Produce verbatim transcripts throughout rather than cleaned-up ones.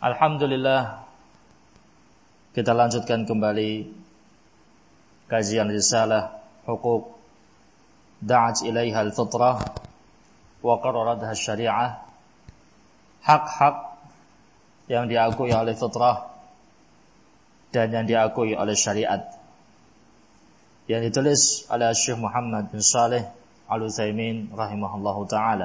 Alhamdulillah, kita lanjutkan kembali kajian risalah Huquq da'at ilaiha al-fitrah wa qararatha syariah, hak-hak yang diakui oleh fitrah dan yang diakui oleh syariat, yang ditulis oleh Syekh Muhammad bin Shalih Al-Utsaimin rahimahullahu ta'ala.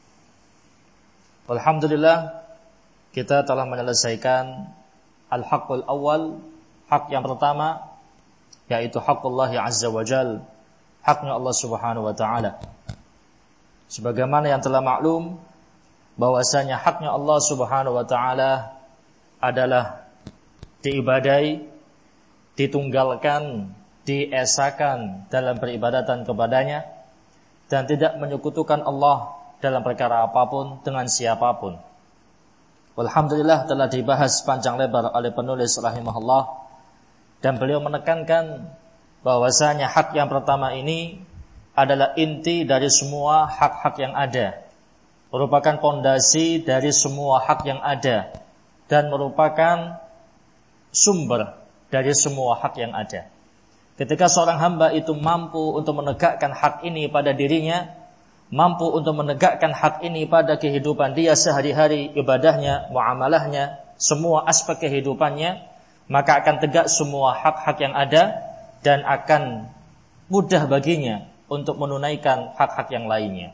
Alhamdulillah, kita telah menyelesaikan al-haqqul awal, hak yang pertama, yaitu haqqullah azza wa jal, haknya Allah subhanahu wa ta'ala. Sebagaimana yang telah maklum bahwasanya haknya Allah subhanahu wa ta'ala adalah diibadai, ditunggalkan, diesakan dalam peribadatan kepadanya, dan tidak menyekutukan Allah dalam perkara apapun dengan siapapun. Alhamdulillah telah dibahas panjang lebar oleh penulis rahimahullah, dan beliau menekankan bahwasanya hak yang pertama ini adalah inti dari semua hak-hak yang ada, merupakan pondasi dari semua hak yang ada, dan merupakan sumber dari semua hak yang ada. Ketika seorang hamba itu mampu untuk menegakkan hak ini pada dirinya, mampu untuk menegakkan hak ini pada kehidupan dia sehari-hari, ibadahnya, muamalahnya, semua aspek kehidupannya, maka akan tegak semua hak-hak yang ada dan akan mudah baginya untuk menunaikan hak-hak yang lainnya.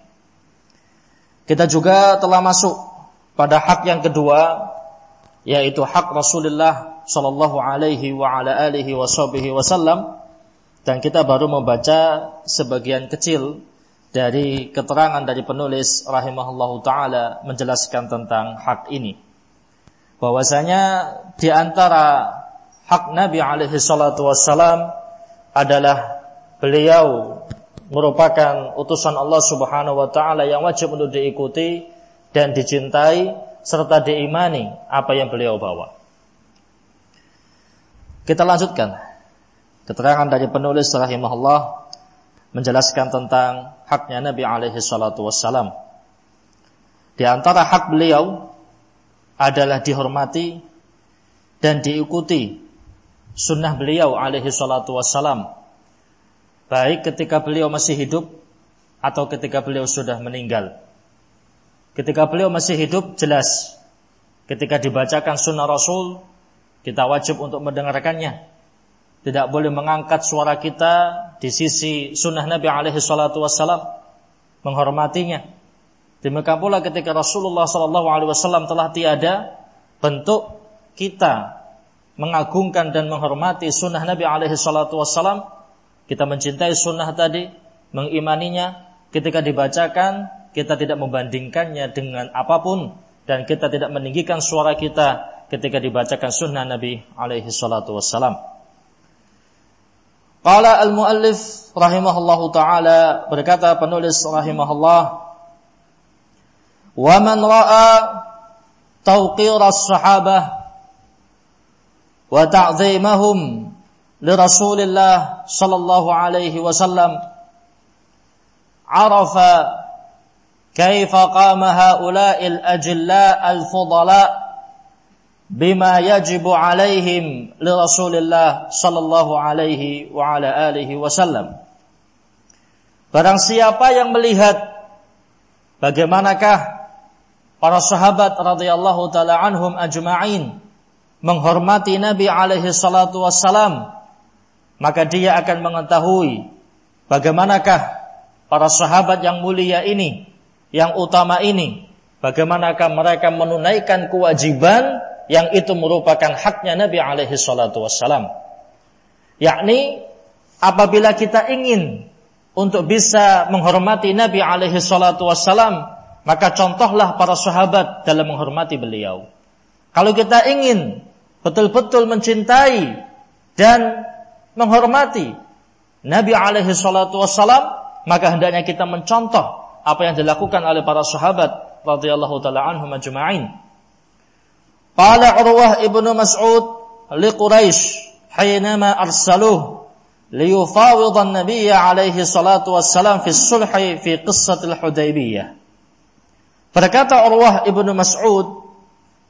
Kita juga telah masuk pada hak yang kedua, yaitu hak Rasulullah sallallahu alaihi wa ala alihi wasallam, dan kita baru membaca sebagian kecil dari keterangan dari penulis rahimahullahu ta'ala menjelaskan tentang hak ini. Bahwasanya di antara hak Nabi alaihi salatu wassalam adalah beliau merupakan utusan Allah subhanahu wa ta'ala yang wajib untuk diikuti dan dicintai serta diimani apa yang beliau bawa. Kita lanjutkan keterangan dari penulis rahimahullah menjelaskan tentang haknya Nabi alaihi salatu wassalam. Di antara hak beliau adalah dihormati dan diikuti sunnah beliau alaihi salatu wassalam, baik ketika beliau masih hidup atau ketika beliau sudah meninggal. Ketika beliau masih hidup, jelas ketika dibacakan sunnah Rasul, kita wajib untuk mendengarkannya. Tidak boleh mengangkat suara kita di sisi sunnah Nabi alaihi salatu wassalam, menghormatinya. Demikian pula ketika Rasulullah sallallahu alaihi wasallam telah tiada, bentuk kita mengagungkan dan menghormati sunnah Nabi alaihi salatu wassalam, kita mencintai sunnah tadi, mengimaninya. Ketika dibacakan, kita tidak membandingkannya dengan apapun, dan kita tidak meninggikan suara kita ketika dibacakan sunnah Nabi alaihi salatu wassalam. Qala al-muallif rahimahullahu ta'ala, berkata penulis rahimahullah, wa man ra'a tawqir as-sahabah wa ta'zimahum li Rasulillah sallallahu alaihi wasallam arafa kaifa qama haula'il ajilla al-fudala bima yajibu alaihim li Rasulillah sallallahu alaihi wa ala alihi wasallam. Barang siapa yang melihat bagaimanakah para sahabat radhiyallahu taala anhum ajma'in menghormati Nabi alaihi salatu wassalam, maka dia akan mengetahui bagaimanakah para sahabat yang mulia ini, yang utama ini, bagaimanakah mereka menunaikan kewajiban yang itu merupakan haknya Nabi alaihi salatu wassalam. Yakni apabila kita ingin untuk bisa menghormati Nabi alaihi salatu wassalam, maka contohlah para sahabat dalam menghormati beliau. Kalau kita ingin betul-betul mencintai dan menghormati Nabi alaihi salatu wassalam, maka hendaknya kita mencontoh apa yang dilakukan oleh para sahabat radhiyallahu taala anhum ajma'in. Qala Urwah ibnu Mas'ud li Quraisy hainama arsaluh liyufawid an-nabiy alaihi salatu wassalam fi sulhi fi qissatil Hudaybiyah. Berkata Urwah ibnu Mas'ud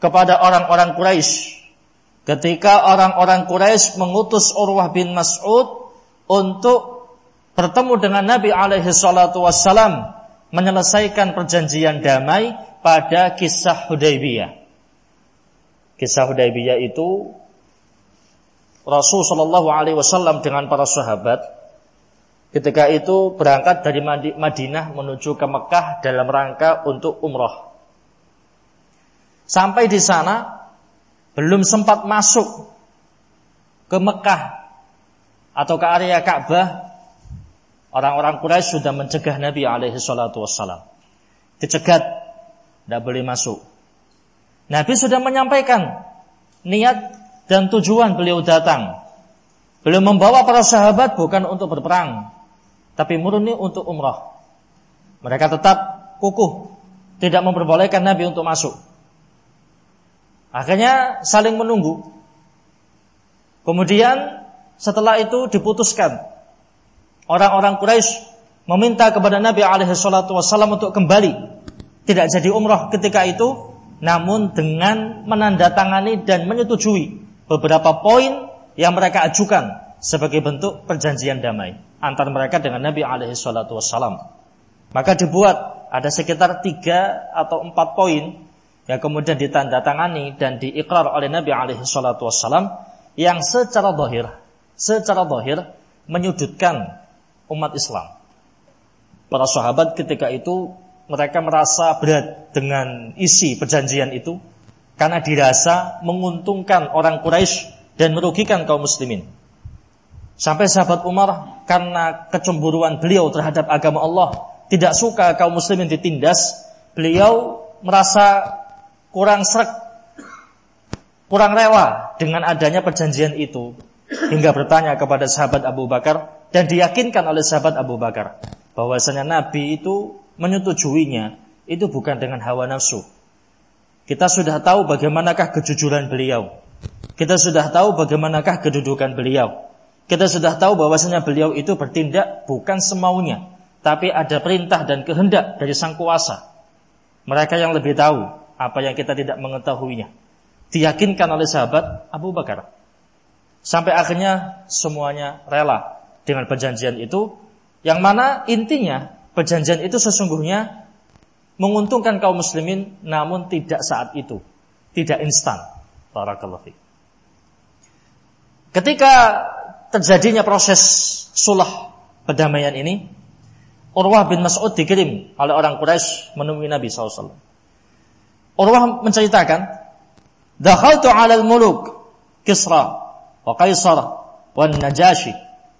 kepada orang-orang Quraisy ketika orang-orang Quraisy mengutus Urwah bin Mas'ud untuk bertemu dengan Nabi alaihi salatu wassalam menyelesaikan perjanjian damai pada kisah Hudaybiyah. Kisah Hudaybiyah itu Rasul sallallahu alaihi wasallam dengan para sahabat ketika itu berangkat dari Madinah menuju ke Mekah dalam rangka untuk umrah. Sampai di sana belum sempat masuk ke Mekah atau ke area Ka'bah, orang-orang Quraisy sudah mencegah Nabi alaihi salatu wassalam. Dicegat, tidak boleh masuk. Nabi sudah menyampaikan niat dan tujuan beliau datang. Beliau membawa para sahabat bukan untuk berperang, tapi murni untuk umrah. Mereka tetap kukuh, tidak memperbolehkan Nabi untuk masuk. Akhirnya saling menunggu. Kemudian setelah itu diputuskan. Orang-orang Quraisy meminta kepada Nabi alaihi salatu wassalam untuk kembali. Tidak jadi umrah ketika itu, namun dengan menandatangani dan menyetujui beberapa poin yang mereka ajukan sebagai bentuk perjanjian damai antara mereka dengan Nabi alaihi salatu wassalam. Maka dibuat ada sekitar tiga atau empat poin yang kemudian ditandatangani dan diikrar oleh Nabi alaihi salatu wassalam yang secara zahir, secara zahir menyudutkan umat Islam. Para sahabat ketika itu mereka merasa berat dengan isi perjanjian itu karena dirasa menguntungkan orang Quraisy dan merugikan kaum muslimin. Sampai sahabat Umar karena kecemburuan beliau terhadap agama Allah, tidak suka kaum muslimin ditindas, beliau merasa kurang sreg, kurang rela dengan adanya perjanjian itu, hingga bertanya kepada sahabat Abu Bakar dan diyakinkan oleh sahabat Abu Bakar bahwasanya Nabi itu menyetujuinya itu bukan dengan hawa nafsu. Kita sudah tahu bagaimanakah kejujuran beliau. Kita sudah tahu bagaimanakah kedudukan beliau. Kita sudah tahu bahwasanya beliau itu bertindak bukan semaunya, tapi ada perintah dan kehendak dari Sang Kuasa. Mereka yang lebih tahu apa yang kita tidak mengetahuinya. Diyakinkan oleh sahabat Abu Bakar. Sampai akhirnya semuanya rela dengan perjanjian itu, yang mana intinya perjanjian itu sesungguhnya menguntungkan kaum muslimin, namun tidak saat itu, tidak instan. Barakallahu fiik. Ketika terjadinya proses sulh perdamaian ini, Urwah bin Mas'ud dikirim oleh orang Quraisy menemui Nabi sallallahu alaihi wasallam. Urwah menceritakan, "Dakhaltu 'ala al-muluk Kisra wa Kaisar wa Najashi."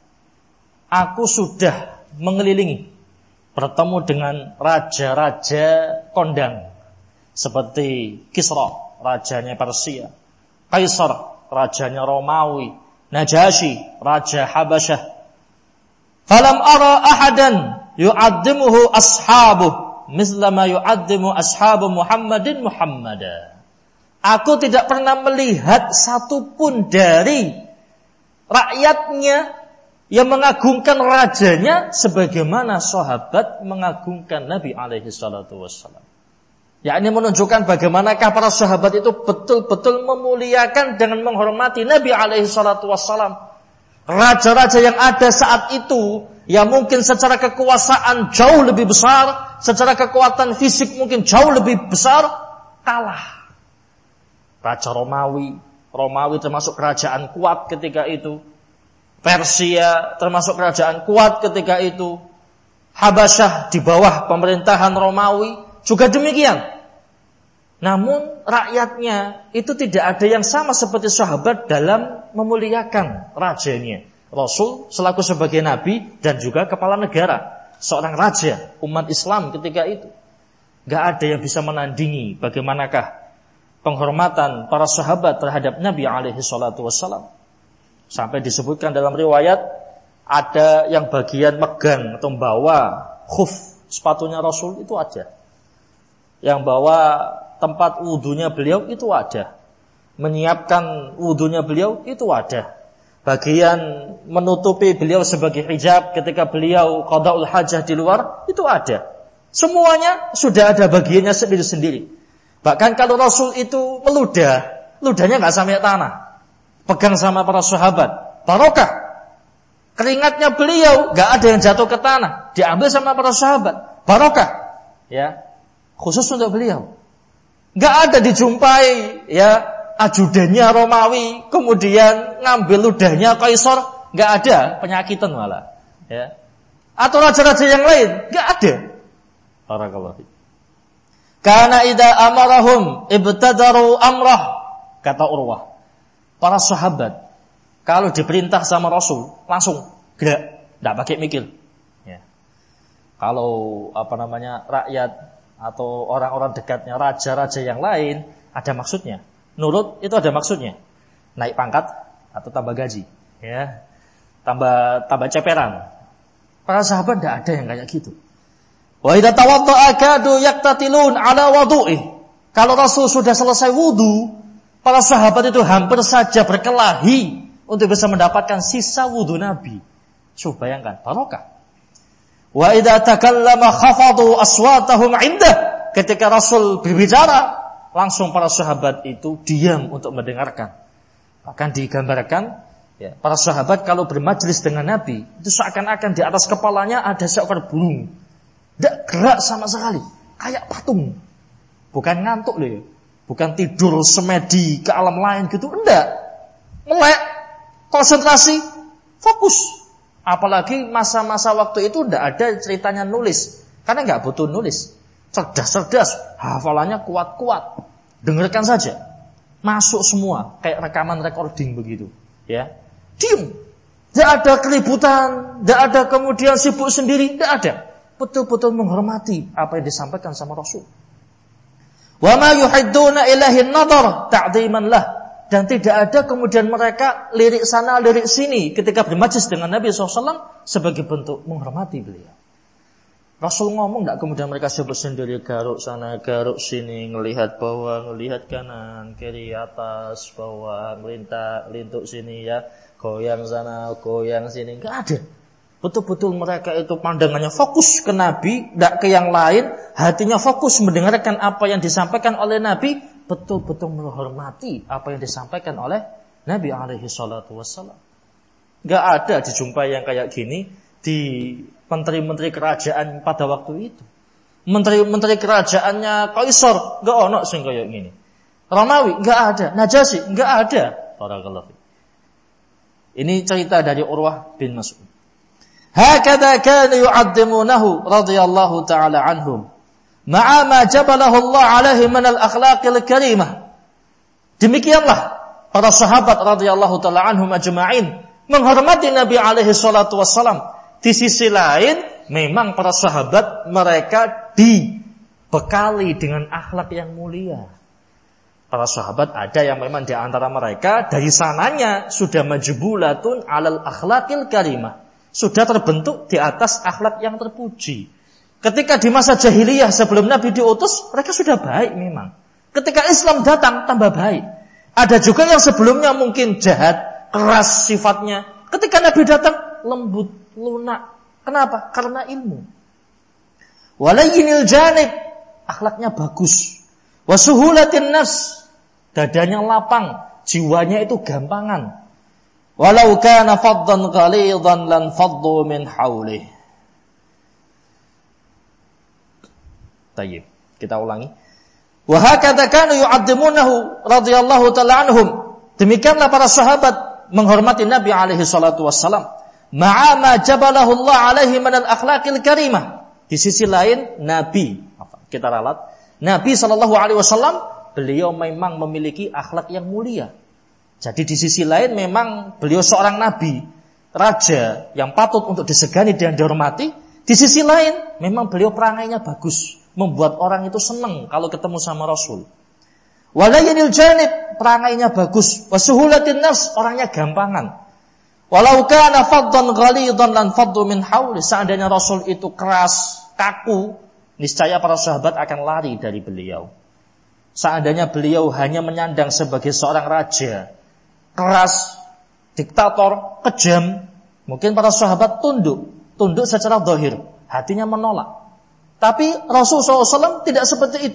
Aku sudah mengelilingi, bertemu dengan raja-raja kondang seperti Kisra, rajanya Persia, Kaisar, rajanya Romawi, Najashi, raja Habasyah. Falam ara ahadan yu'addimuhu ashabuh misla ma yu'addimu ashabu Muhammadin Muhammada. Aku tidak pernah melihat satupun dari rakyatnya yang mengagungkan rajanya sebagaimana sahabat mengagungkan Nabi alaihi salatu wassalam. Ya, ini menunjukkan bagaimanakah para sahabat itu betul-betul memuliakan dengan menghormati Nabi alaihi salatu wassalam. Raja-raja yang ada saat itu, yang mungkin secara kekuasaan jauh lebih besar, secara kekuatan fisik mungkin jauh lebih besar, kalah. Raja Romawi, Romawi termasuk kerajaan kuat ketika itu. Persia termasuk kerajaan kuat ketika itu. Habasyah di bawah pemerintahan Romawi juga demikian. Namun rakyatnya itu tidak ada yang sama seperti sahabat dalam memuliakan rajanya. Rasul selaku sebagai nabi dan juga kepala negara, seorang raja umat Islam ketika itu. Gak ada yang bisa menandingi bagaimanakah penghormatan para sahabat terhadap Nabi alaihi salatu wassalam. Sampai disebutkan dalam riwayat ada yang bagian megang atau membawa khuf sepatunya Rasul itu ada. Yang bawa tempat wudunya beliau itu ada. Menyiapkan wudunya beliau itu ada. Bagian menutupi beliau sebagai hijab ketika beliau qada'ul hajah di luar itu ada. Semuanya sudah ada bagiannya sendiri-sendiri. Bahkan kalau Rasul itu meludah, ludahnya nggak sampai tanah. Pegang sama para sahabat, barokah. Keringatnya beliau nggak ada yang jatuh ke tanah, diambil sama para sahabat, barokah. Ya, khusus untuk beliau. Nggak ada dijumpai ya ajudannya Romawi kemudian ngambil ludahnya Kaisar, nggak ada, penyakitan malah. Ya. Atau raja-raja yang lain, nggak ada. Barakallahu fiik. Karena idza amarahum ibtadaru amrah, kata Urwah. Para sahabat kalau diperintah sama Rasul langsung gerak, enggak pakai mikir. Ya. Kalau apa namanya rakyat atau orang-orang dekatnya raja-raja yang lain ada maksudnya. Nurut itu ada maksudnya. Naik pangkat atau tambah gaji, ya. Tambah tambah ceperan. Para sahabat tidak ada yang kayak gitu. Wa idza tawadda'a kadu yaqtatilun ala wudu'i. Kalau Rasul sudah selesai wudu, para sahabat itu hampir saja berkelahi untuk bisa mendapatkan sisa wudu Nabi. Coba bayangkan, barokah. Wa idza takallama khafadu aswatahum 'indah. Ketika Rasul berbicara, langsung para sahabat itu diam untuk mendengarkan. Bahkan digambarkan ya, para sahabat kalau bermajlis dengan Nabi itu seakan-akan di atas kepalanya ada seekor burung, tidak gerak sama sekali, kayak patung. Bukan ngantuk loh ya, bukan tidur semedi ke alam lain gitu, enggak, melek, konsentrasi, fokus. Apalagi masa-masa waktu itu tidak ada ceritanya nulis, karena nggak butuh nulis, cerdas-cerdas, hafalannya kuat-kuat, dengarkan saja, masuk semua kayak rekaman recording begitu, ya. Diam, tidak ada keributan, tidak ada kemudian sibuk sendiri, tidak ada. Betul-betul menghormati apa yang disampaikan sama Rasul. Wa ma yuhidduna ilahin nadar ta'dhiman lah, dan tidak ada kemudian mereka lirik sana lirik sini ketika bermajlis dengan Nabi shallallahu alaihi wasallam sebagai bentuk menghormati beliau. Rasul ngomong tidak kemudian mereka sibuk sendiri, garuk sana garuk sini, ngelihat bawah, ngelihat kanan, kiri, atas, bawah, melintak, lintuk sini ya, goyang sana, goyang sini, enggak ada. Betul-betul mereka itu pandangannya fokus ke Nabi, tidak ke yang lain, hatinya fokus mendengarkan apa yang disampaikan oleh Nabi, betul-betul menghormati apa yang disampaikan oleh Nabi alaihi salatu wassalam. Enggak ada dijumpai yang kayak gini di menteri-menteri kerajaan pada waktu itu. Menteri-menteri kerajaannya Kaisar, enggak ono sing kayak gini. Romawi enggak ada, Najasyi enggak ada. Barakallahu fiik. Ini cerita dari Urwah bin Mas'ud. Hakadha kanu yu'addimunahu radhiyallahu ta'ala anhum ma'a ma jabalahu Allah alaihi min al-akhlaqil karimah. Demikianlah para sahabat radhiyallahu ta'ala anhum ajma'in menghormati Nabi alaihi salatu wassalam. Di sisi lain memang para sahabat mereka dibekali dengan akhlak yang mulia. Para sahabat ada yang memang di antara mereka dari sananya sudah majbulatun alal akhlaqil karimah, sudah terbentuk di atas akhlak yang terpuji. Ketika di masa jahiliyah sebelum Nabi diutus, mereka sudah baik memang. Ketika Islam datang tambah baik. Ada juga yang sebelumnya mungkin jahat, keras sifatnya. Ketika Nabi datang lembut, lunak. Kenapa? Karena ilmu. Walayyinil janib, akhlaknya bagus. Wasuhulatin nafs, dadanya lapang, jiwanya itu gampangan. Walau kana faddan ghalidhan lan faddu min haulih. Tayyib, kita ulangi. Wa hakadha kanu yu'addimunahu radhiyallahu ta'ala anhum. Demikianlah para sahabat menghormati Nabi alaihi salatu wassalam. Ma'a ma jabalahu Allah alaihi min al-akhlaqil karimah. Di sisi lain Nabi, kita ralat, Nabi sallallahu alaihi wasallam beliau memang memiliki akhlak yang mulia. Jadi di sisi lain memang beliau seorang nabi, raja yang patut untuk disegani dan dihormati. Di sisi lain memang beliau perangainya bagus, membuat orang itu senang kalau ketemu sama Rasul. Walayyinil janib, perangainya bagus. Wasuhulatin nafs, orangnya gampangan. Walau kana faddan ghalidhan lan faddu min hauli. Seandainya Rasul itu keras, kaku, niscaya para sahabat akan lari dari beliau. Seandainya beliau hanya menyandang sebagai seorang raja, keras, diktator, kejam, mungkin para sahabat tunduk, tunduk secara zahir, hatinya menolak. Tapi Rasul shallallahu alaihi wasallam tidak seperti itu.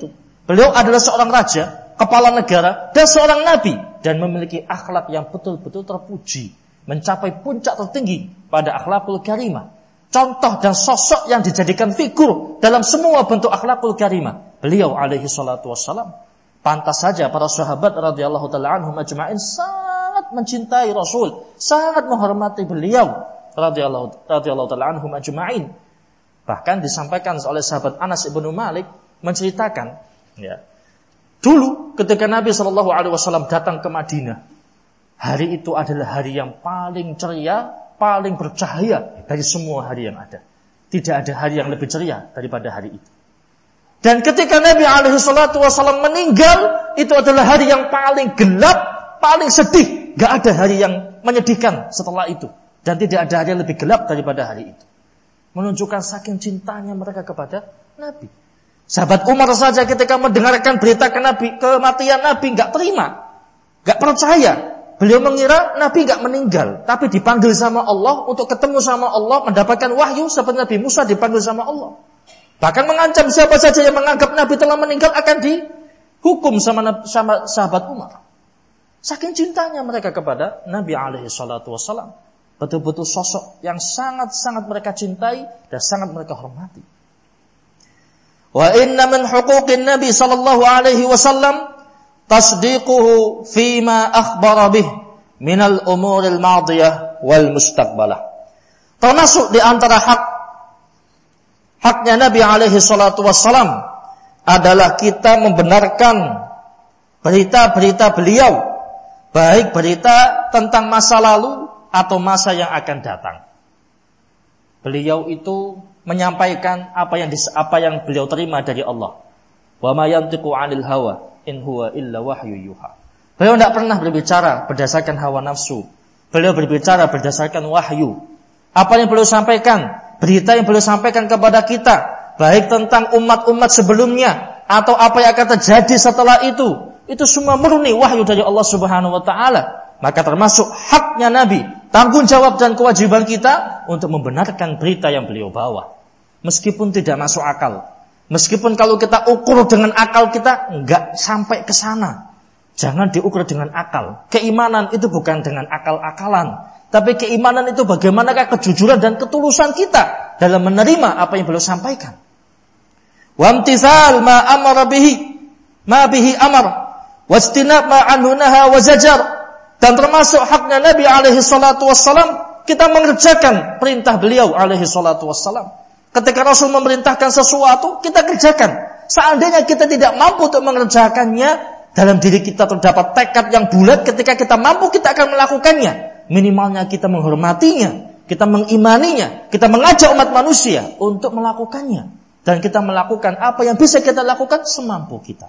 Beliau adalah seorang raja, kepala negara, dan seorang nabi, dan memiliki akhlak yang betul-betul terpuji, mencapai puncak tertinggi pada akhlakul karimah. Contoh dan sosok yang dijadikan figur dalam semua bentuk akhlakul karimah. Beliau alaihi salatu wassalam. Pantas saja para sahabat radhiyallahu ta'ala anhum ajma'in sangat mencintai Rasul, sangat menghormati beliau radhiyallahu radhiyallahu ta'ala anhum ajma'in. Bahkan disampaikan oleh sahabat Anas ibnu Malik menceritakan, ya, dulu ketika Nabi shallallahu alaihi wasallam datang ke Madinah, hari itu adalah hari yang paling ceria, paling bercahaya dari semua hari yang ada. Tidak ada hari yang lebih ceria daripada hari itu. Dan ketika Nabi alaihi salatu wasallam meninggal, itu adalah hari yang paling gelap, paling sedih. Gak ada hari yang menyedihkan setelah itu. Dan tidak ada hari yang lebih gelap daripada hari itu. Menunjukkan saking cintanya mereka kepada Nabi. Sahabat Umar saja ketika mendengarkan berita ke Nabi, kematian Nabi gak terima, gak percaya. Beliau mengira Nabi gak meninggal, tapi dipanggil sama Allah untuk ketemu sama Allah, mendapatkan wahyu seperti Nabi Musa dipanggil sama Allah. Bahkan mengancam siapa saja yang menganggap Nabi telah meninggal akan dihukum sama, sama sahabat Umar. Saking cintanya mereka kepada Nabi alaihi salatu wassalam. Betul-betul sosok yang sangat-sangat mereka cintai dan sangat mereka hormati. Wa inna min huquqin Nabi sallallahu alaihi wasallam tasdiquhu fima akhbara bih minal umuril madiyah wal mustaqbalah. Termasuk di antara hak haknya Nabi alaihi salatu wassalam adalah kita membenarkan berita-berita beliau, baik berita tentang masa lalu atau masa yang akan datang. Beliau itu menyampaikan apa yang apa yang beliau terima dari Allah. Wa ma yantiqu 'anil hawa in huwa illa wahyu yuha. Beliau tidak pernah berbicara berdasarkan hawa nafsu. Beliau berbicara berdasarkan wahyu. Apa yang beliau sampaikan, berita yang beliau sampaikan kepada kita, baik tentang umat-umat sebelumnya atau apa yang akan terjadi setelah itu, itu semua murni wahyu dari Allah Subhanahu wa taala. Maka termasuk haknya Nabi, tanggung jawab dan kewajiban kita untuk membenarkan berita yang beliau bawa. Meskipun tidak masuk akal. Meskipun kalau kita ukur dengan akal kita enggak sampai ke sana. Jangan diukur dengan akal. Keimanan itu bukan dengan akal-akalan. Tapi keimanan itu bagaimanakah kejujuran dan ketulusan kita dalam menerima apa yang beliau sampaikan. Wamtithal ma amara bihi, ma bihi amar, wajtinab ma anhu naha wa zajar. Dan termasuk haknya Nabi alaihi salatu wassalam, kita mengerjakan perintah beliau alaihi salatu wassalam. Ketika Rasul memerintahkan sesuatu, kita kerjakan. Seandainya kita tidak mampu untuk mengerjakannya, dalam diri kita terdapat tekad yang bulat, ketika kita mampu, kita akan melakukannya. Minimalnya kita menghormatinya, kita mengimaninya, kita mengajak umat manusia untuk melakukannya. Dan kita melakukan apa yang bisa kita lakukan semampu kita.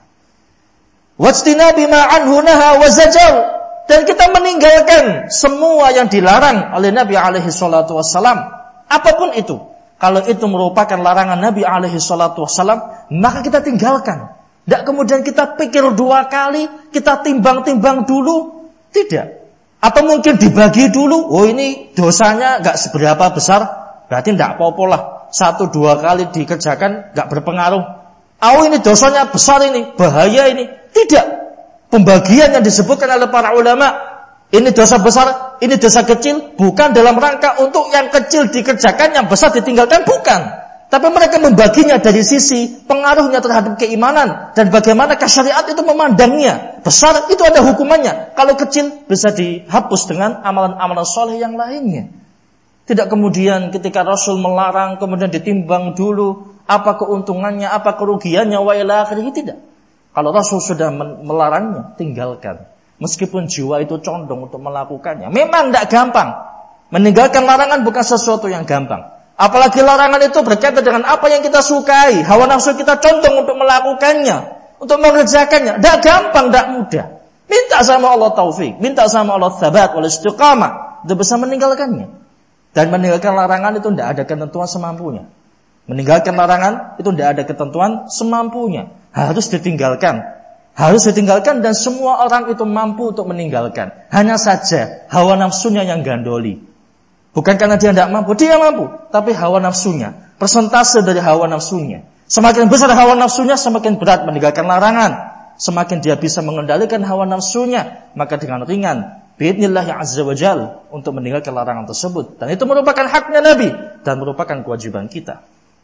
Wajtinabi ma anhu naha wa zajar. Dan kita meninggalkan semua yang dilarang oleh Nabi alaihi salatu wassalam. Apapun itu. Kalau itu merupakan larangan Nabi alaihi salatu wassalam, maka kita tinggalkan. Tidak kemudian kita pikir dua kali, kita timbang-timbang dulu. Tidak. Atau mungkin dibagi dulu. Oh ini dosanya gak seberapa besar. Berarti tidak apa-apa lah. Satu dua kali dikerjakan gak berpengaruh. Oh ini dosanya besar ini, bahaya ini. Tidak. Pembagian yang disebutkan oleh para ulama, ini dosa besar, ini dosa kecil, bukan dalam rangka untuk yang kecil dikerjakan, yang besar ditinggalkan, bukan. Tapi mereka membaginya dari sisi pengaruhnya terhadap keimanan dan bagaimana syariat itu memandangnya. Besar itu ada hukumannya, kalau kecil bisa dihapus dengan amalan-amalan soleh yang lainnya. Tidak kemudian ketika Rasul melarang kemudian ditimbang dulu apa keuntungannya, apa kerugiannya, wa ila akhirih, tidak. Kalau Rasul sudah melarangnya, tinggalkan. Meskipun jiwa itu condong untuk melakukannya. Memang tidak gampang. Meninggalkan larangan bukan sesuatu yang gampang. Apalagi larangan itu berkaitan dengan apa yang kita sukai. Hawa nafsu kita condong untuk melakukannya. Untuk mengerjakannya. Tidak gampang, tidak mudah. Minta sama Allah taufik. Minta sama Allah tsabat wal istiqamah. Untuk bisa meninggalkannya. Dan meninggalkan larangan itu tidak ada ketentuan semampunya. Meninggalkan larangan itu tidak ada ketentuan semampunya. Harus ditinggalkan. Harus ditinggalkan dan semua orang itu mampu untuk meninggalkan. Hanya saja hawa nafsunya yang gandoli. Bukan karena dia tidak mampu, dia mampu. Tapi hawa nafsunya, persentase dari hawa nafsunya. Semakin besar hawa nafsunya, semakin berat meninggalkan larangan. Semakin dia bisa mengendalikan hawa nafsunya, maka dengan ringan biidznillah azza wa jalla untuk meninggalkan larangan tersebut. Dan itu merupakan haknya Nabi dan merupakan kewajiban kita.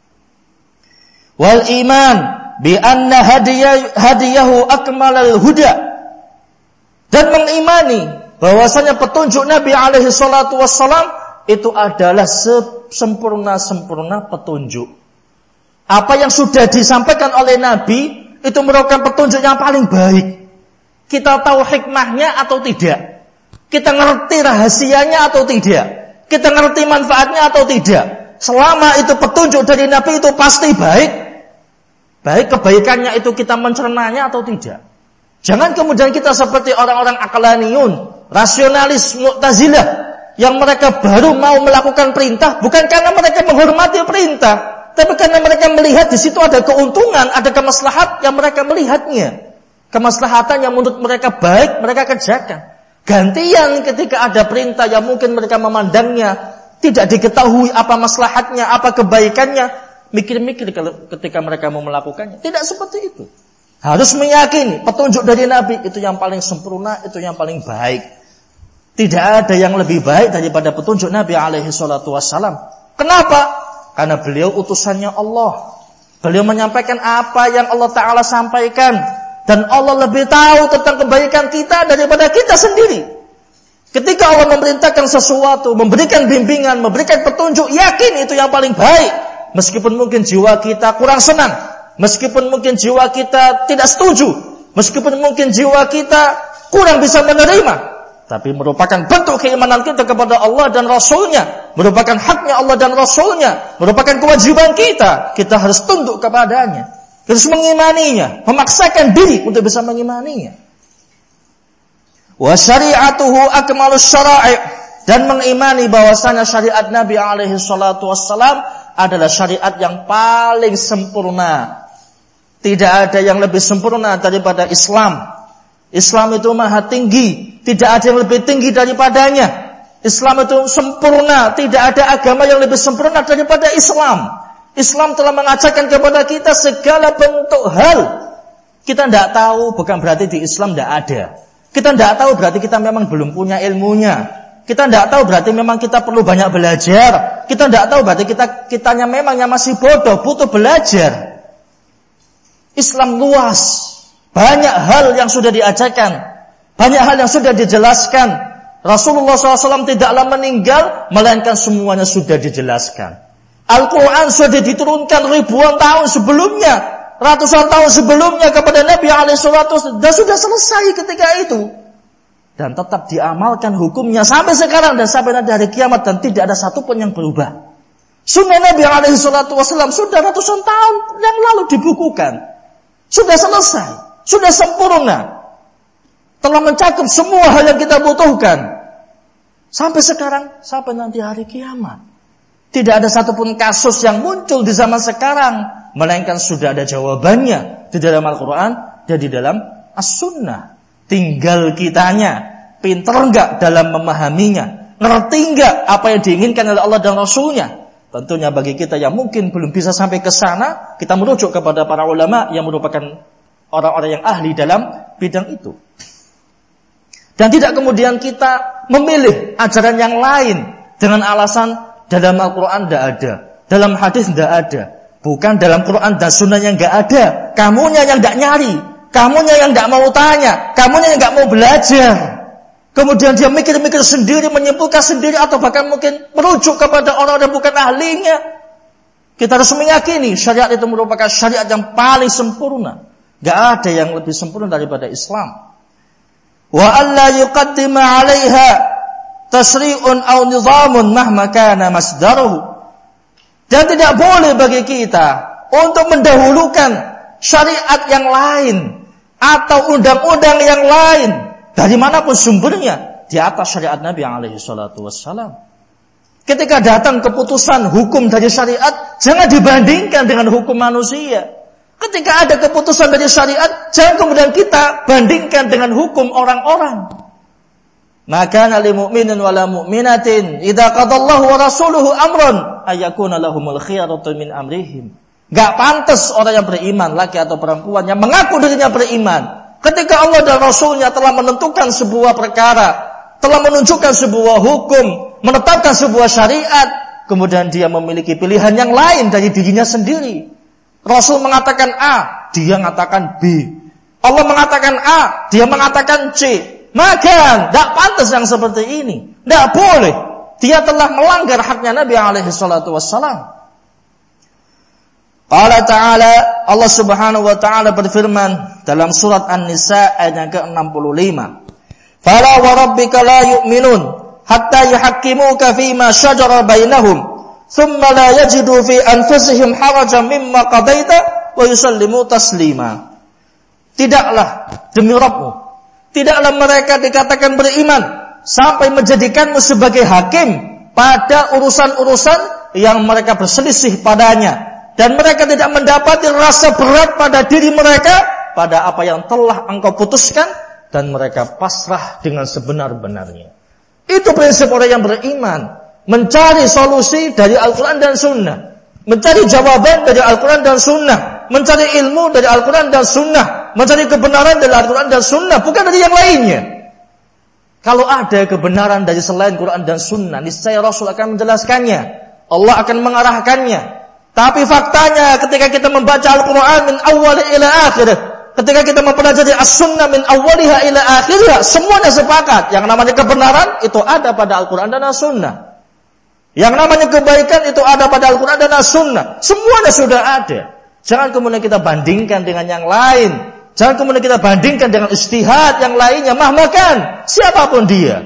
Wal iman bi anna hadiyahu akmalul huda. Dan mengimani bahwasanya petunjuk Nabi alaihi salatu wassalam itu adalah sempurna-sempurna petunjuk. Apa yang sudah disampaikan oleh Nabi itu merupakan petunjuk yang paling baik. Kita tahu hikmahnya atau tidak? Kita ngerti rahasianya atau tidak? Kita ngerti manfaatnya atau tidak? Selama itu petunjuk dari Nabi itu pasti baik. Baik kebaikannya itu kita mencernanya atau tidak? Jangan kemudian kita seperti orang-orang aqlaniyun, rasionalis Mu'tazilah, yang mereka baru mau melakukan perintah bukan karena mereka menghormati perintah, tapi karena mereka melihat di situ ada keuntungan, ada kemaslahat yang mereka melihatnya. Kemaslahatan yang menurut mereka baik, mereka kerjakan. Gantian ketika ada perintah yang mungkin mereka memandangnya tidak diketahui apa maslahatnya, apa kebaikannya, mikir-mikir kalau ketika mereka mau melakukannya. Tidak seperti itu. Harus meyakini petunjuk dari Nabi itu yang paling sempurna, itu yang paling baik. Tidak ada yang lebih baik daripada petunjuk Nabi alaihi salatu wassalam. Kenapa? Karena beliau utusannya Allah. Beliau menyampaikan apa yang Allah Ta'ala sampaikan. Dan Allah lebih tahu tentang kebaikan kita daripada kita sendiri. Ketika Allah memerintahkan sesuatu, memberikan bimbingan, memberikan petunjuk, yakin itu yang paling baik. Meskipun mungkin jiwa kita kurang senang. Meskipun mungkin jiwa kita tidak setuju. Meskipun mungkin jiwa kita kurang bisa menerima. Tapi merupakan bentuk keimanan kita kepada Allah dan Rasulnya. Merupakan haknya Allah dan Rasulnya. Merupakan kewajiban kita. Kita harus tunduk kepadanya. Kita harus mengimaninya. Memaksakan diri untuk bisa mengimaninya. Wa syari'atuhu akmalus syara'i'. Dan mengimani bahwasanya syariat Nabi alaihi salatu wassalam adalah syariat yang paling sempurna. Tidak ada yang lebih sempurna daripada Islam. Islam itu maha tinggi. Tidak ada yang lebih tinggi daripadanya. Islam itu sempurna. Tidak ada agama yang lebih sempurna daripada Islam. Islam telah mengajarkan kepada kita segala bentuk hal. Kita tidak tahu, bukan berarti di Islam tidak ada. Kita tidak tahu berarti kita memang belum punya ilmunya. Kita tidak tahu berarti memang kita perlu banyak belajar. Kita tidak tahu berarti kita kitanya memang yang masih bodoh, butuh belajar. Islam luas. Banyak hal yang sudah diajarkan. Banyak hal yang sudah dijelaskan. Rasulullah shallallahu alaihi wasallam tidaklah meninggal, melainkan semuanya sudah dijelaskan. Al-Quran sudah diturunkan ribuan tahun sebelumnya, ratusan tahun sebelumnya kepada Nabi alaihi wasallam, dan sudah selesai ketika itu. Dan tetap diamalkan hukumnya sampai sekarang dan sampai nanti hari kiamat, dan tidak ada satupun yang berubah. Sunnah Nabi alaihi wasallam sudah ratusan tahun yang lalu dibukukan. Sudah selesai, sudah sempurna. Telah mencakup semua hal yang kita butuhkan. Sampai sekarang, sampai nanti hari kiamat. Tidak ada satupun kasus yang muncul di zaman sekarang, melainkan sudah ada jawabannya di dalam Al-Quran dan di dalam As-Sunnah. Tinggal kitanya, pinter enggak dalam memahaminya, ngerti enggak apa yang diinginkan oleh Allah dan Rasulnya. Tentunya bagi kita yang mungkin belum bisa sampai ke sana, kita merujuk kepada para ulama yang merupakan orang-orang yang ahli dalam bidang itu. Dan tidak kemudian kita memilih ajaran yang lain dengan alasan dalam Al-Quran tidak ada, dalam hadis tidak ada, bukan dalam Quran dan Sunnah yang tidak ada. Kamunya yang tidak nyari, kamunya yang tidak mau tanya, kamunya yang tidak mau belajar. Kemudian dia mikir-mikir sendiri, menyimpulkan sendiri, atau bahkan mungkin merujuk kepada orang yang bukan ahlinya. Kita harus meyakini syariat itu merupakan syariat yang paling sempurna. Tidak ada yang lebih sempurna daripada Islam. Wa alla yuqaddima 'alaiha tasri'un aw nizamun mahma kana masdaruhu. Dan tidak boleh bagi kita untuk mendahulukan syariat yang lain atau undang-undang yang lain dari manapun sumbernya di atas syariat Nabi alaihi salatu wassalam. Ketika datang keputusan hukum dari syariat, jangan dibandingkan dengan hukum manusia. Ketika ada keputusan dari syariat, jangan kemudian kita bandingkan dengan hukum orang-orang. Maka lil mu'minin wala mu'minatin idza qadallahu wa rasuluhu amran ayyakuna lahumul khiyaratu min amrihim. Gak pantas orang yang beriman, laki atau perempuan, yang mengaku dirinya beriman, ketika Allah dan Rasulnya telah menentukan sebuah perkara, telah menunjukkan sebuah hukum, menetapkan sebuah syariat, kemudian dia memiliki pilihan yang lain dari dirinya sendiri. Rasul mengatakan A, dia mengatakan B. Allah mengatakan A, dia mengatakan C. Maka tidak pantas yang seperti ini. Tidak boleh. Dia telah melanggar haknya Nabi alaihi salatu wassalam. Qala ta'ala, Allah subhanahu wa ta'ala berfirman dalam surat An-Nisa ayat yang ke enam puluh lima. Fala wa rabbika la yu'minun hatta yuhakkimuka fima syajara bainahum thumma la yajidu fi anfusihim harajan mimma qadaita wa yusallimu taslima. Tidaklah demi Rabbmu, tidaklah mereka dikatakan beriman sampai menjadikanmu sebagai hakim pada urusan-urusan yang mereka berselisih padanya, dan mereka tidak mendapati rasa berat pada diri mereka pada apa yang telah engkau putuskan, dan mereka pasrah dengan sebenar-benarnya. Itu prinsip orang yang beriman, mencari solusi dari Al-Quran dan Sunnah, mencari jawaban dari Al-Quran dan Sunnah, mencari ilmu dari Al-Quran dan Sunnah, mencari kebenaran dari Al-Quran dan Sunnah, bukan dari yang lainnya. Kalau ada kebenaran dari selain Quran dan Sunnah, niscaya Rasul akan menjelaskannya, Allah akan mengarahkannya. Tapi faktanya ketika kita membaca Al-Quran min awal ila akhir, ketika kita mempelajari As-Sunnah min awaliha ila akhirnya, semuanya sepakat yang namanya kebenaran itu ada pada Al-Quran dan As-Sunnah. Yang namanya kebaikan itu ada pada Al-Quran dan As-Sunnah. Semuanya sudah ada. Jangan kemudian kita bandingkan dengan yang lain. Jangan kemudian kita bandingkan dengan ijtihad yang lainnya, mahmakan siapapun dia.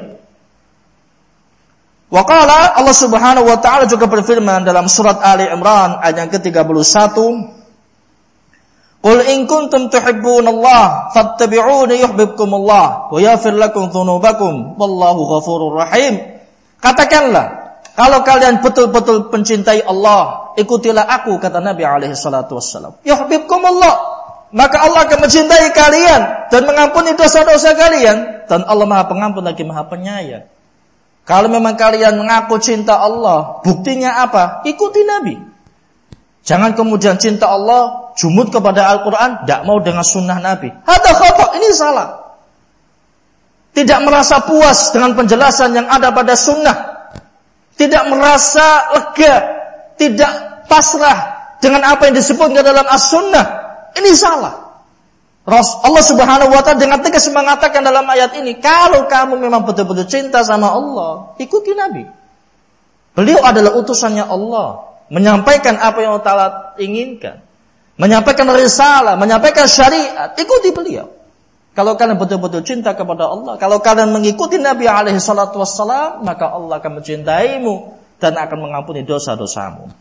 Wa qala, Allah Subhanahu wa taala juga berfirman dalam surat Ali Imran ayat yang ke tiga puluh satu. Qul in kuntum tuhibbunallaha fattabi'uni yuhibbukumullah wa yaghfir lakum dzunubakum wallahu ghafurur rahim. Katakanlah, kalau kalian betul-betul mencintai Allah, ikutilah aku, kata Nabi alaihi salatu wassalam. Yuhibbukumullah, maka Allah akan mencintai kalian dan mengampuni dosa-dosa kalian, dan Allah Maha Pengampun lagi Maha Penyayang. Kalau memang kalian mengaku cinta Allah, buktinya apa? Ikuti Nabi. Jangan kemudian cinta Allah jumud kepada Al-Quran, tidak mau dengan sunnah Nabi. Hadza khata', ini salah. Tidak merasa puas dengan penjelasan yang ada pada sunnah, tidak merasa lega, tidak pasrah dengan apa yang disebutkan dalam as-sunnah, ini salah. Allah Subhanahu wa taala dengan tegas mengatakan dalam ayat ini, kalau kamu memang betul-betul cinta sama Allah, ikuti Nabi. Beliau adalah utusannya Allah, menyampaikan apa yang Allah Ta'ala inginkan, menyampaikan risalah, menyampaikan syariat, ikuti beliau. Kalau kalian betul-betul cinta kepada Allah, kalau kalian mengikuti Nabi alaihi salatu wassalam, maka Allah akan mencintaimu dan akan mengampuni dosa-dosamu.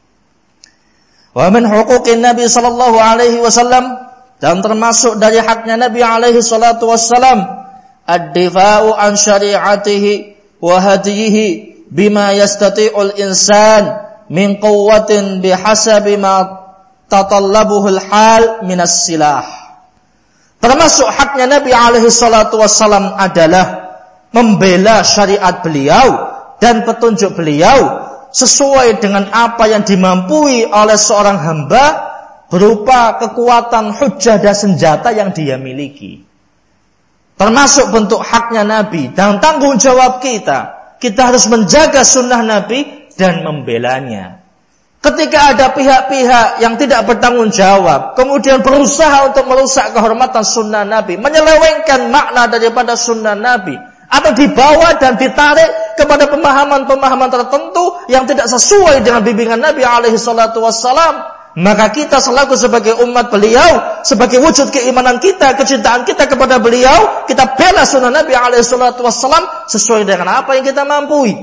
Wa min huquqin Nabi sallallahu alaihi wasallam, dan termasuk dari haknya Nabi alaihi salatu wassalam, ad-difa'u an syari'atihi wa hadiyihi bima yastati'ul insan min quwwatin bihasabi ma tatallabuhul hal minas silah. Termasuk haknya Nabi alaihi salatu wassalam adalah membela syariat beliau dan petunjuk beliau sesuai dengan apa yang dimampui oleh seorang hamba berupa kekuatan hujjah dan senjata yang dia miliki. Termasuk bentuk haknya Nabi dan tanggung jawab kita, kita harus menjaga sunnah Nabi dan membelanya. Ketika ada pihak-pihak yang tidak bertanggung jawab, kemudian berusaha untuk merusak kehormatan sunnah Nabi, menyelewengkan makna daripada sunnah Nabi, atau dibawa dan ditarik kepada pemahaman-pemahaman tertentu yang tidak sesuai dengan bimbingan Nabi alaihi salatu wassalam, maka kita selaku sebagai umat beliau, sebagai wujud keimanan kita, kecintaan kita kepada beliau, kita bela sunnah Nabi alaihi salatu wassalam sesuai dengan apa yang kita mampu.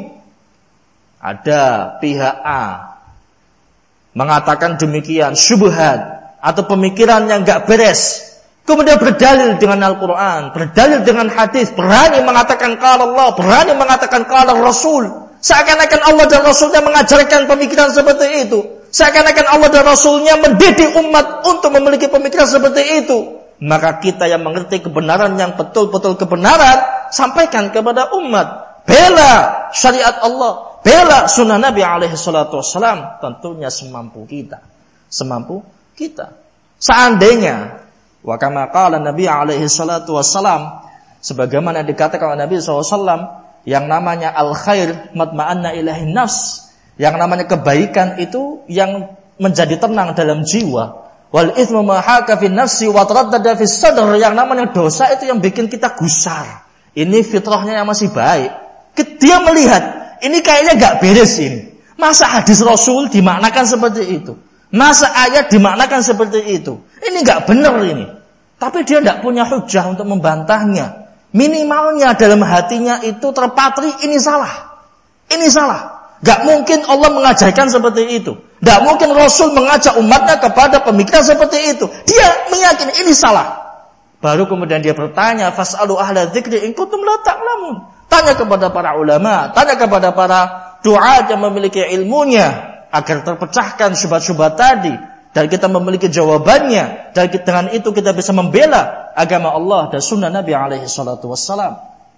Ada pihak A mengatakan demikian, syubhat atau pemikiran yang enggak beres, kemudian berdalil dengan Al-Quran, berdalil dengan hadis, berani mengatakan qala Allah, berani mengatakan qala Rasul, seakan-akan Allah dan Rasulnya mengajarkan pemikiran seperti itu, seakan-akan Allah dan Rasulnya mendidik umat untuk memiliki pemikiran seperti itu. Maka kita yang mengerti kebenaran yang betul-betul kebenaran, sampaikan kepada umat, bela syariat Allah, bela sunnah Nabi alaihi salatu wassalam, tentunya semampu kita. semampu kita. Seandainya wa kama qala Nabi alaihi salatu wassalam, sebagaimana dikatakan oleh Nabi shallallahu alaihi wasallam, yang namanya al khair matma'anna ilaihin nafs, yang namanya kebaikan itu yang menjadi tenang dalam jiwa. Wal itsmu ma haka fi nafsi wa taraddada fi sadr, yang namanya dosa itu yang bikin kita gusar. Ini fitrahnya yang masih baik. Dia melihat ini kayaknya enggak beres ini. Masa hadis Rasul dimaknakan seperti itu? Masa ayat dimaknakan seperti itu? Ini enggak benar ini. Tapi dia enggak punya hujah untuk membantahnya. Minimalnya dalam hatinya itu terpatri ini salah. Ini salah. Enggak mungkin Allah mengajarkan seperti itu. Enggak mungkin Rasul mengajak umatnya kepada pemikiran seperti itu. Dia meyakini ini salah. Baru kemudian dia bertanya, fas'alu ahla dzikri in kuntum la ta'lamun. Tanya kepada para ulama, tanya kepada para du'at yang memiliki ilmunya agar terpecahkan syubhat-syubhat tadi dan kita memiliki jawabannya, dan dengan itu kita bisa membela agama Allah dan sunnah Nabi alaihi salatu wassalam.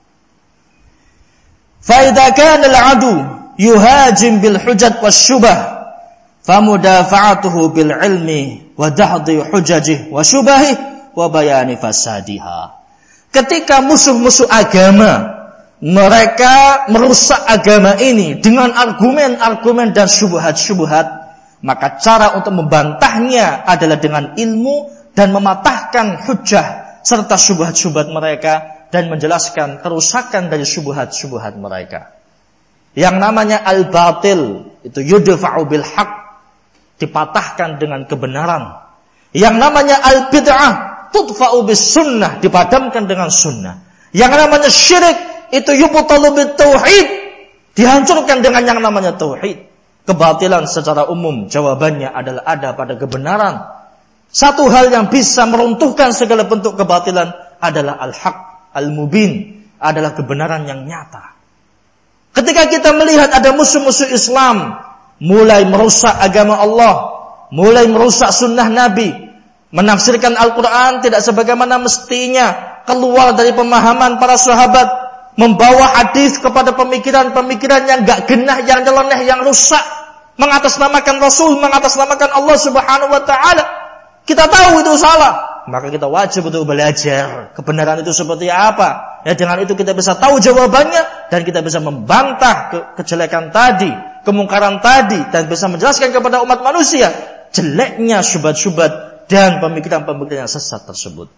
Fa idza kana al-'adu yuhajim bil hujaj wasyubah famudafa'atuhu bil ilmi wa dahdi hujajihi wa syubahi wa bayani fasadiha. Ketika musuh-musuh agama mereka merusak agama ini dengan argumen-argumen dan syubhat-syubhat, maka cara untuk membantahnya adalah dengan ilmu dan mematahkan hujah serta syubhat-syubhat mereka dan menjelaskan kerusakan dari syubhat-syubhat mereka. Yang namanya al-batil itu yudfa'u bil haq, dipatahkan dengan kebenaran. Yang namanya al-bid'ah tudfa'u bis sunnah, dipadamkan dengan sunnah. Yang namanya syirik itu yubtalu bit tauhid, dihancurkan dengan yang namanya tauhid. Kebatilan secara umum jawabannya adalah ada pada kebenaran. Satu hal yang bisa meruntuhkan segala bentuk kebatilan adalah al-haq, al-mubin, adalah kebenaran yang nyata. Ketika kita melihat ada musuh-musuh Islam mulai merusak agama Allah, mulai merusak sunnah Nabi, menafsirkan Al-Quran tidak sebagaimana mestinya, keluar dari pemahaman para sahabat, membawa hadis kepada pemikiran-pemikiran yang gak genah, yang nyeleneh, yang rusak, mengatasnamakan Rasul, mengatasnamakan Allah Subhanahu wa taala. Kita tahu itu salah, maka kita wajib untuk belajar kebenaran itu seperti apa. Ya, dengan itu kita bisa tahu jawabannya dan kita bisa membantah ke kejelekan tadi, kemungkaran tadi, dan bisa menjelaskan kepada umat manusia jeleknya syubhat-syubhat dan pemikiran-pemikiran yang sesat tersebut.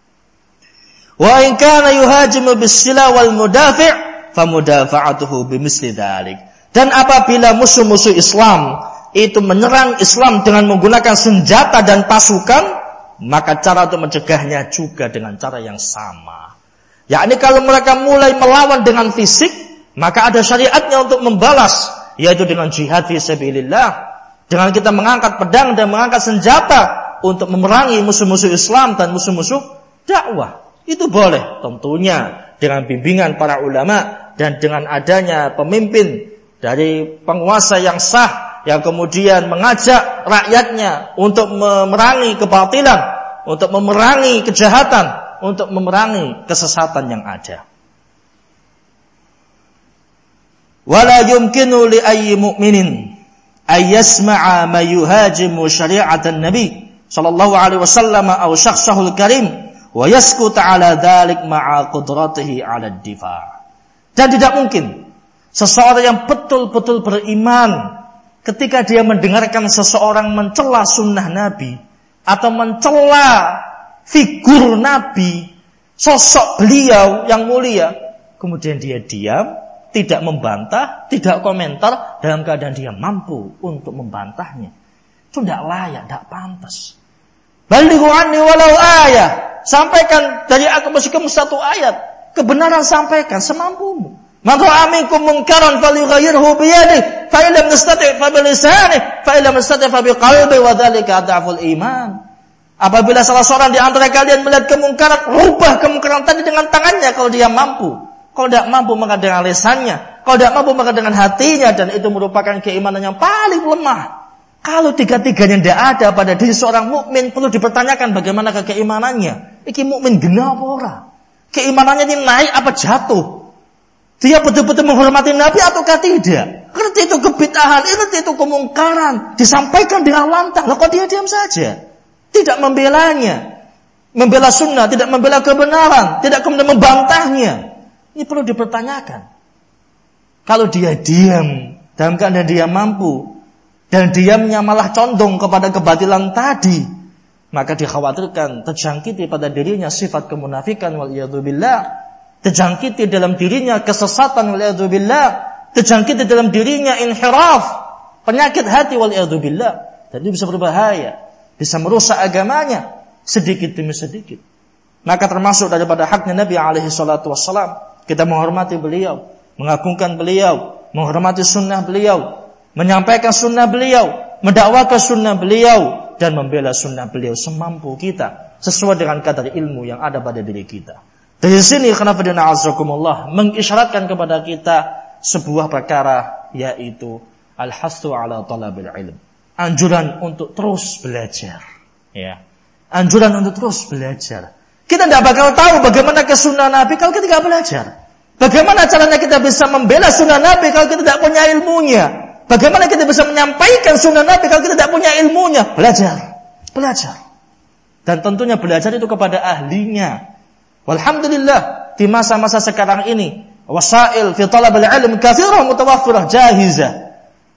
Wa in kana yuhajimu bis-sila wal mudafi' famudafa'atuhu bimisli dzalik. Dan apabila musuh-musuh Islam itu menyerang Islam dengan menggunakan senjata dan pasukan, maka cara untuk mencegahnya juga dengan cara yang sama. Yakni kalau mereka mulai melawan dengan fisik, maka ada syariatnya untuk membalas, yaitu dengan jihad fi sabilillah. Dengan kita mengangkat pedang dan mengangkat senjata untuk memerangi musuh-musuh Islam dan musuh-musuh dakwah. Itu boleh tentunya dengan bimbingan para ulama dan dengan adanya pemimpin dari penguasa yang sah yang kemudian mengajak rakyatnya untuk memerangi kebatilan, untuk memerangi kejahatan, untuk memerangi kesesatan yang ada. Wala yumkinu li ayyi mu'minin ay yasma'a ma yuhajimu syari'atan nabi sallallahu alaihi wasallam aw syakhsahul karim wa yaskuta ala dhalik ma'a qudratihi ala difa'. Dan tidak mungkin seseorang yang betul-betul beriman ketika dia mendengarkan seseorang mencela sunnah Nabi atau mencela figur Nabi, sosok beliau yang mulia, kemudian dia diam, tidak membantah, tidak komentar, dalam keadaan dia mampu untuk membantahnya. Itu tidak layak, tidak pantas. Balighu anni walau ayah. Sampaikan dari aku meskipun satu ayat. Kebenaran sampaikan semampumu. Man ra'a minkum munkaran falyughayyirhu bi yadihi, fa in lam yastati' fa bi lisanihi, fa in lam yastati' fa bi qalbihi wa dzalika adhaful iman. Apabila salah seorang di antara kalian melihat kemungkaran, rubah kemungkaran tadi dengan tangannya kalau dia mampu. Kalau tidak mampu maka dengan lisannya. Kalau tidak mampu maka dengan hatinya, dan itu merupakan keimanan yang paling lemah. Kalau tiga-tiganya tidak ada pada diri seorang mukmin, perlu dipertanyakan bagaimana keimanannya. Iki mukmin genah apa ora? Keimanannya ini naik apa jatuh? Dia betul-betul menghormati Nabi ataukah tidak? ngerti itu kebid'ahan, ngerti itu kemungkaran, disampaikan dengan lantang. Lah kok dia diam saja? Tidak membelanya, membela sunnah, tidak membela kebenaran, tidak kemudian membantahnya. Ini perlu dipertanyakan. Kalau dia diam dalam keadaan dia mampu, dan diamnya malah condong kepada kebatilan tadi, maka dikhawatirkan terjangkiti pada dirinya sifat kemunafikan waliyadzubillah, terjangkiti dalam dirinya kesesatan waliyadzubillah, terjangkiti dalam dirinya inhiraf, penyakit hati waliyadzubillah, dan itu bisa berbahaya, bisa merusak agamanya sedikit demi sedikit. Maka termasuk daripada haknya Nabi alaihi salatu wassalam, kita menghormati beliau, mengagungkan beliau, menghormati sunnah beliau, menyampaikan sunnah beliau, mendakwakan sunnah beliau, dan membela sunnah beliau semampu kita sesuai dengan kadar ilmu yang ada pada diri kita. Dari sini khonafidina azakumullah mengisyaratkan kepada kita sebuah perkara, yaitu al-hasu ala talabil ilm, anjuran untuk terus belajar, ya. Anjuran untuk terus belajar. Kita tidak bakal tahu bagaimana ke sunnah Nabi kalau kita tidak belajar. Bagaimana caranya kita bisa membela sunnah Nabi kalau kita tidak punya ilmunya? Bagaimana kita bisa menyampaikan sunnah Nabi kalau kita tidak punya ilmunya? Belajar, belajar. Dan tentunya belajar itu kepada ahlinya. Walhamdulillah, di masa-masa sekarang ini, wasail fi talabil ilm katsirah mutawaffirah jahizah.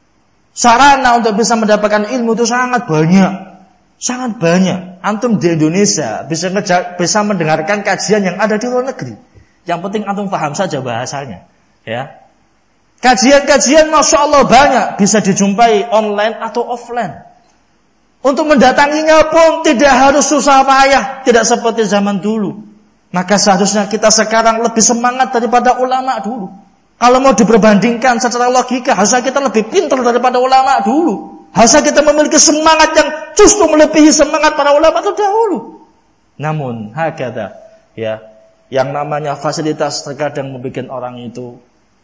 Sarana untuk bisa mendapatkan ilmu itu sangat banyak. Sangat banyak. Antum di Indonesia bisa ngeja, bisa mendengarkan kajian yang ada di luar negeri. Yang penting antum paham saja bahasanya, ya. Kajian-kajian Masya Allah banyak, bisa dijumpai online atau offline. Untuk mendatanginya pun tidak harus susah payah, tidak seperti zaman dulu. Maka seharusnya kita sekarang lebih semangat daripada ulama dulu. Kalau mau diperbandingkan secara logika, harusnya kita lebih pintar daripada ulama dulu. Harusnya kita memiliki semangat yang justru melebihi semangat para ulama itu dahulu. Namun, hakada, ya, yang namanya fasilitas terkadang membuat orang itu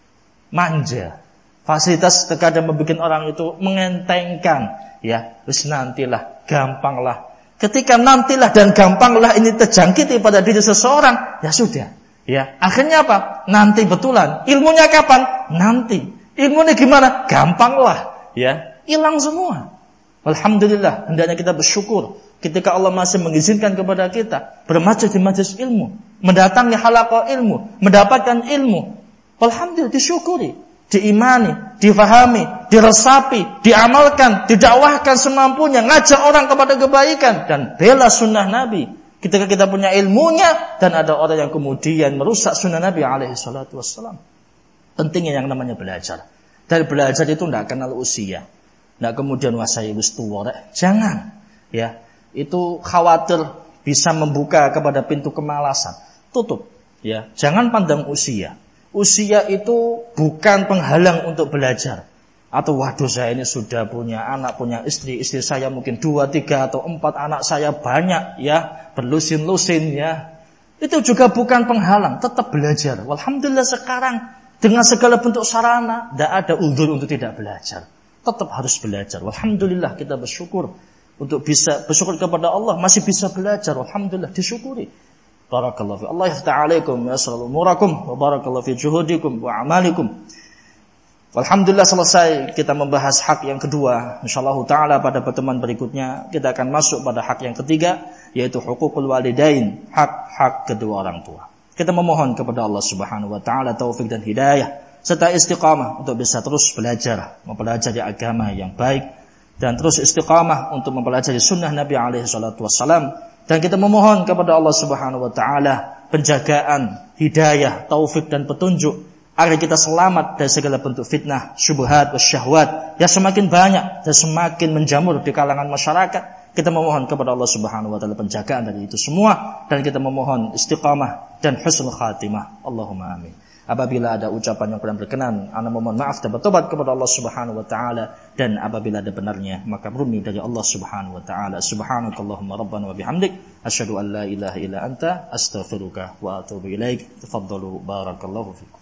manja. Fasilitas terkadang membuat orang itu mengentengkan, ya, wis nantilah, gampanglah. Ketika nantilah dan gampanglah ini terjangkiti pada diri seseorang, ya sudah, ya. Akhirnya apa? Nanti betulan. Ilmunya kapan? Nanti. Ilmunya gimana? Gampanglah, ya. Hilang semua. Alhamdulillah, hendaknya kita bersyukur ketika Allah masih mengizinkan kepada kita bermajlis di majlis ilmu, mendatangi halaqah ilmu, mendapatkan ilmu. Alhamdulillah, disyukuri, diimani, difahami, diresapi, diamalkan, didakwahkan semampunya, ngajak orang kepada kebaikan dan bela sunnah Nabi. Ketika kita punya ilmunya dan ada orang yang kemudian merusak sunnah Nabi alaihi salatu wassalam. Pentingnya yang namanya belajar. Dan belajar itu tidak kenal usia. Tidak kemudian wah saya wis tuwa rek. Jangan, ya. Itu khawatir bisa membuka kepada pintu kemalasan. Tutup, ya. Jangan pandang usia. Usia itu bukan penghalang untuk belajar. Atau waduh saya ini sudah punya anak, punya istri, istri saya mungkin dua, tiga atau empat, anak saya banyak, ya, berlusin-lusin, ya. Itu juga bukan penghalang, tetap belajar. Alhamdulillah sekarang dengan segala bentuk sarana, tidak ada uzur untuk tidak belajar. Tetap harus belajar. Alhamdulillah kita bersyukur untuk bisa bersyukur kepada Allah masih bisa belajar. Alhamdulillah disyukuri. Barakallahu fi Allah ta'alaikum wa yasralu umurakum wa barakallahu fi juhudikum wa amalikum. Alhamdulillah selesai kita membahas hak yang kedua. Insyaallah taala pada pertemuan berikutnya kita akan masuk pada hak yang ketiga, yaitu hukukul walidain, hak-hak kedua orang tua. Kita memohon kepada Allah Subhanahu wa taala taufik dan hidayah serta istiqamah untuk bisa terus belajar, mempelajari agama yang baik dan terus istiqamah untuk mempelajari sunnah Nabi alaihi salatu wassalam. Dan kita memohon kepada Allah Subhanahu wa taala penjagaan, hidayah, taufik dan petunjuk agar kita selamat dari segala bentuk fitnah, syubhat, wasyahwat yang semakin banyak dan semakin menjamur di kalangan masyarakat. Kita memohon kepada Allah Subhanahu wa taala penjagaan dari itu semua dan kita memohon istiqamah dan husnul khatimah. Allahumma amin. Apabila ada ucapan yang kurang berkenan, ana memohon maaf dan bertobat kepada Allah Subhanahu wa taala, dan apabila ada benarnya maka murni dari Allah Subhanahu wa taala. Subhanakallahumma rabbana wa bihamdik asyhadu an la ilaha illa anta astaghfiruka wa atubu ilaik. Tafaddalu barakallahu fikum.